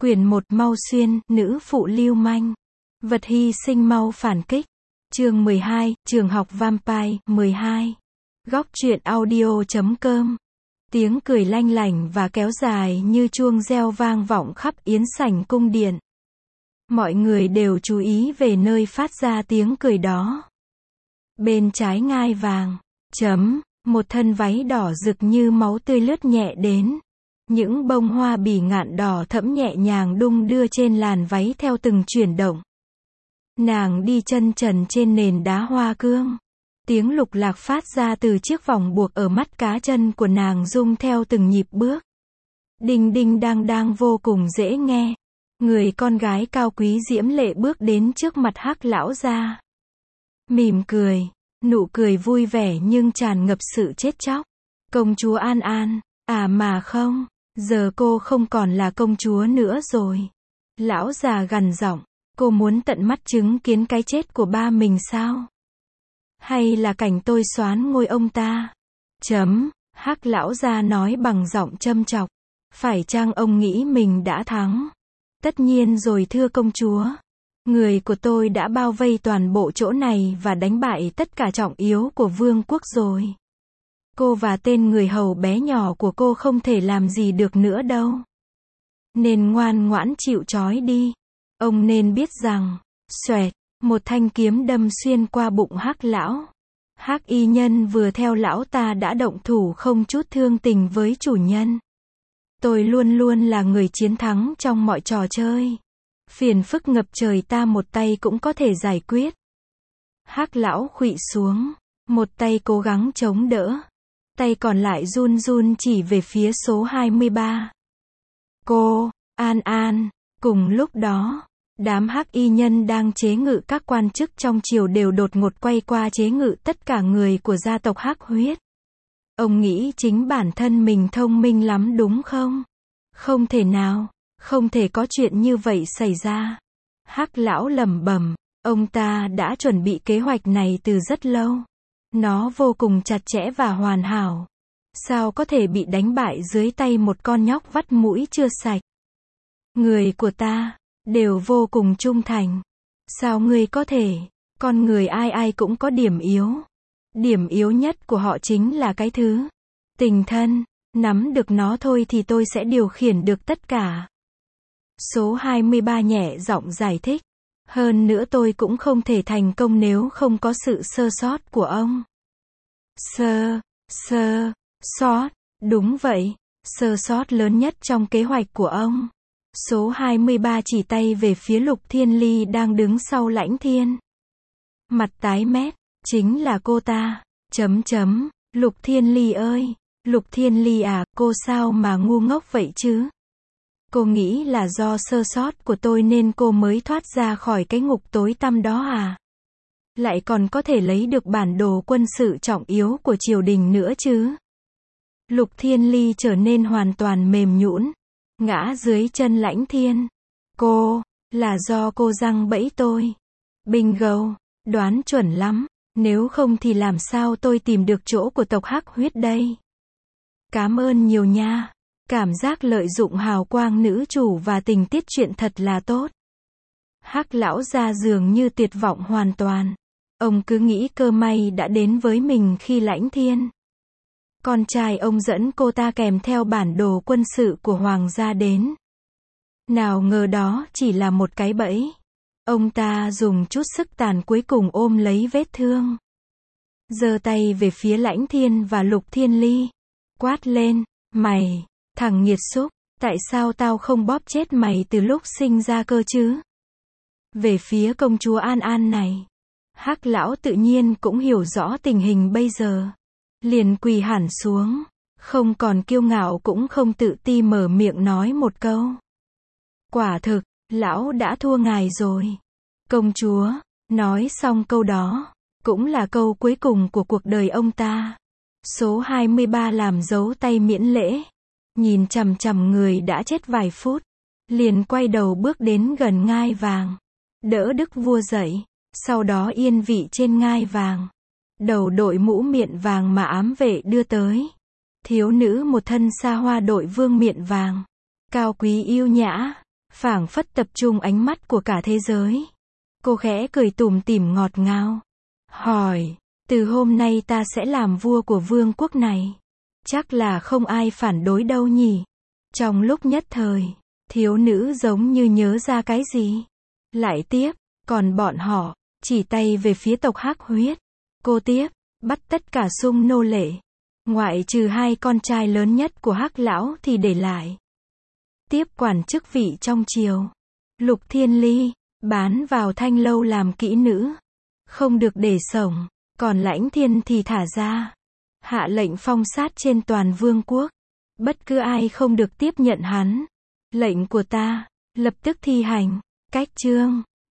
Quyển 1 Mau Xuyên, nữ phụ lưu manh. Vật hy sinh mau phản kích. Chương 12, Trường học Vampire, 12. Góc truyện audio.com. Tiếng cười lanh lảnh và kéo dài như chuông reo vang vọng khắp yến sảnh cung điện. Mọi người đều chú ý về nơi phát ra tiếng cười đó. Bên trái ngai vàng, một thân váy đỏ rực như máu tươi lướt nhẹ đến. Những bông hoa bỉ ngạn đỏ thẫm nhẹ nhàng đung đưa trên làn váy theo từng chuyển động. Nàng đi chân trần trên nền đá hoa cương. Tiếng lục lạc phát ra từ chiếc vòng buộc ở mắt cá chân của nàng rung theo từng nhịp bước. Đinh đinh đang đang vô cùng dễ nghe. Người con gái cao quý diễm lệ bước đến trước mặt Hắc lão gia. Mỉm cười, nụ cười vui vẻ nhưng tràn ngập sự chết chóc. Công chúa An An, à mà không, giờ cô không còn là công chúa nữa rồi. Lão già gằn giọng, cô muốn tận mắt chứng kiến cái chết của ba mình sao? Hay là cảnh tôi soán ngôi ông ta? Hắc lão gia nói bằng giọng châm chọc. Phải chăng ông nghĩ mình đã thắng? Tất nhiên rồi thưa công chúa. Người của tôi đã bao vây toàn bộ chỗ này và đánh bại tất cả trọng yếu của vương quốc rồi. Cô và tên người hầu bé nhỏ của cô không thể làm gì được nữa đâu. Nên ngoan ngoãn chịu trói đi. Ông nên biết rằng, xoẹt, một thanh kiếm đâm xuyên qua bụng Hắc lão. Hắc y nhân vừa theo lão ta đã động thủ không chút thương tình với chủ nhân. Tôi luôn luôn là người chiến thắng trong mọi trò chơi. Phiền phức ngập trời ta một tay cũng có thể giải quyết. Hắc lão khuỵu xuống, một tay cố gắng chống đỡ. Tay còn lại run run chỉ về phía số 23. Cô, An An. Cùng lúc đó, đám hắc y nhân đang chế ngự các quan chức trong triều đều đột ngột quay qua chế ngự tất cả người của gia tộc Hắc huyết. Ông nghĩ chính bản thân mình thông minh lắm đúng không? Không thể nào, không thể có chuyện như vậy xảy ra. Hắc lão lẩm bẩm, ông ta đã chuẩn bị kế hoạch này từ rất lâu. Nó vô cùng chặt chẽ và hoàn hảo. Sao có thể bị đánh bại dưới tay một con nhóc vắt mũi chưa sạch? Người của ta đều vô cùng trung thành. Sao ngươi có thể? Con người ai ai cũng có điểm yếu. Điểm yếu nhất của họ chính là cái thứ tình thân. Nắm được nó thôi thì tôi sẽ điều khiển được tất cả. Số 23 nhẹ giọng giải thích. Hơn nữa tôi cũng không thể thành công nếu không có sự sơ sót của ông. Sơ sót, đúng vậy, sơ sót lớn nhất trong kế hoạch của ông. Số 23 chỉ tay về phía Lục Thiên Ly đang đứng sau Lãnh Thiên. Mặt tái mét, chính là cô ta. Lục Thiên Ly ơi, Lục Thiên Ly à, cô sao mà ngu ngốc vậy chứ? Cô nghĩ là do sơ sót của tôi nên cô mới thoát ra khỏi cái ngục tối tăm đó à? Lại còn có thể lấy được bản đồ quân sự trọng yếu của triều đình nữa chứ? Lục Thiên Ly trở nên hoàn toàn mềm nhũn, ngã dưới chân Lãnh Thiên. Cô, là do cô giăng bẫy tôi. Bingo, đoán chuẩn lắm, nếu không thì làm sao tôi tìm được chỗ của tộc Hắc huyết đây? Cảm ơn nhiều nha. Cảm giác lợi dụng hào quang nữ chủ và tình tiết truyện thật là tốt. Hắc lão gia dường như tuyệt vọng hoàn toàn. Ông cứ nghĩ cơ may đã đến với mình khi Lãnh Thiên, con trai ông, dẫn cô ta kèm theo bản đồ quân sự của hoàng gia đến. Nào ngờ đó chỉ là một cái bẫy. Ông ta dùng chút sức tàn cuối cùng ôm lấy vết thương. Giơ tay về phía Lãnh Thiên và Lục Thiên Ly. Quát lên, mày, thằng nghiệt xúc, tại sao tao không bóp chết mày từ lúc sinh ra cơ chứ? Về phía công chúa An An này, Hắc lão tự nhiên cũng hiểu rõ tình hình bây giờ. Liền quỳ hẳn xuống, không còn kiêu ngạo cũng không tự ti mở miệng nói một câu. Quả thực, lão đã thua ngài rồi. Công chúa, nói xong câu đó, cũng là câu cuối cùng của cuộc đời ông ta. Số 23 làm dấu tay miễn lễ, nhìn chằm chằm người đã chết vài phút, liền quay đầu bước đến gần ngai vàng, đỡ đức vua dậy, sau đó yên vị trên ngai vàng. Đầu đội mũ miện vàng mà ám vệ đưa tới. Thiếu nữ một thân xa hoa đội vương miện vàng, cao quý yêu nhã, phảng phất tập trung ánh mắt của cả thế giới. Cô khẽ cười tủm tỉm ngọt ngào. Hỏi, từ hôm nay ta sẽ làm vua của vương quốc này. Chắc là không ai phản đối đâu nhỉ. Trong lúc nhất thời, thiếu nữ giống như nhớ ra cái gì. Lại tiếp, còn bọn họ, chỉ tay về phía tộc Hắc Huyết. Cô tiếp, bắt tất cả sung nô lệ. Ngoại trừ 2 con trai lớn nhất của Hắc lão thì để lại. Tiếp quản chức vị trong triều. Lục Thiên Ly, bán vào Thanh Lâu làm kỹ nữ. Không được để sống, còn Lãnh Thiên thì thả ra. Hạ lệnh phong sát trên toàn vương quốc. Bất cứ ai không được tiếp nhận hắn. Lệnh của ta, lập tức thi hành. Cách chương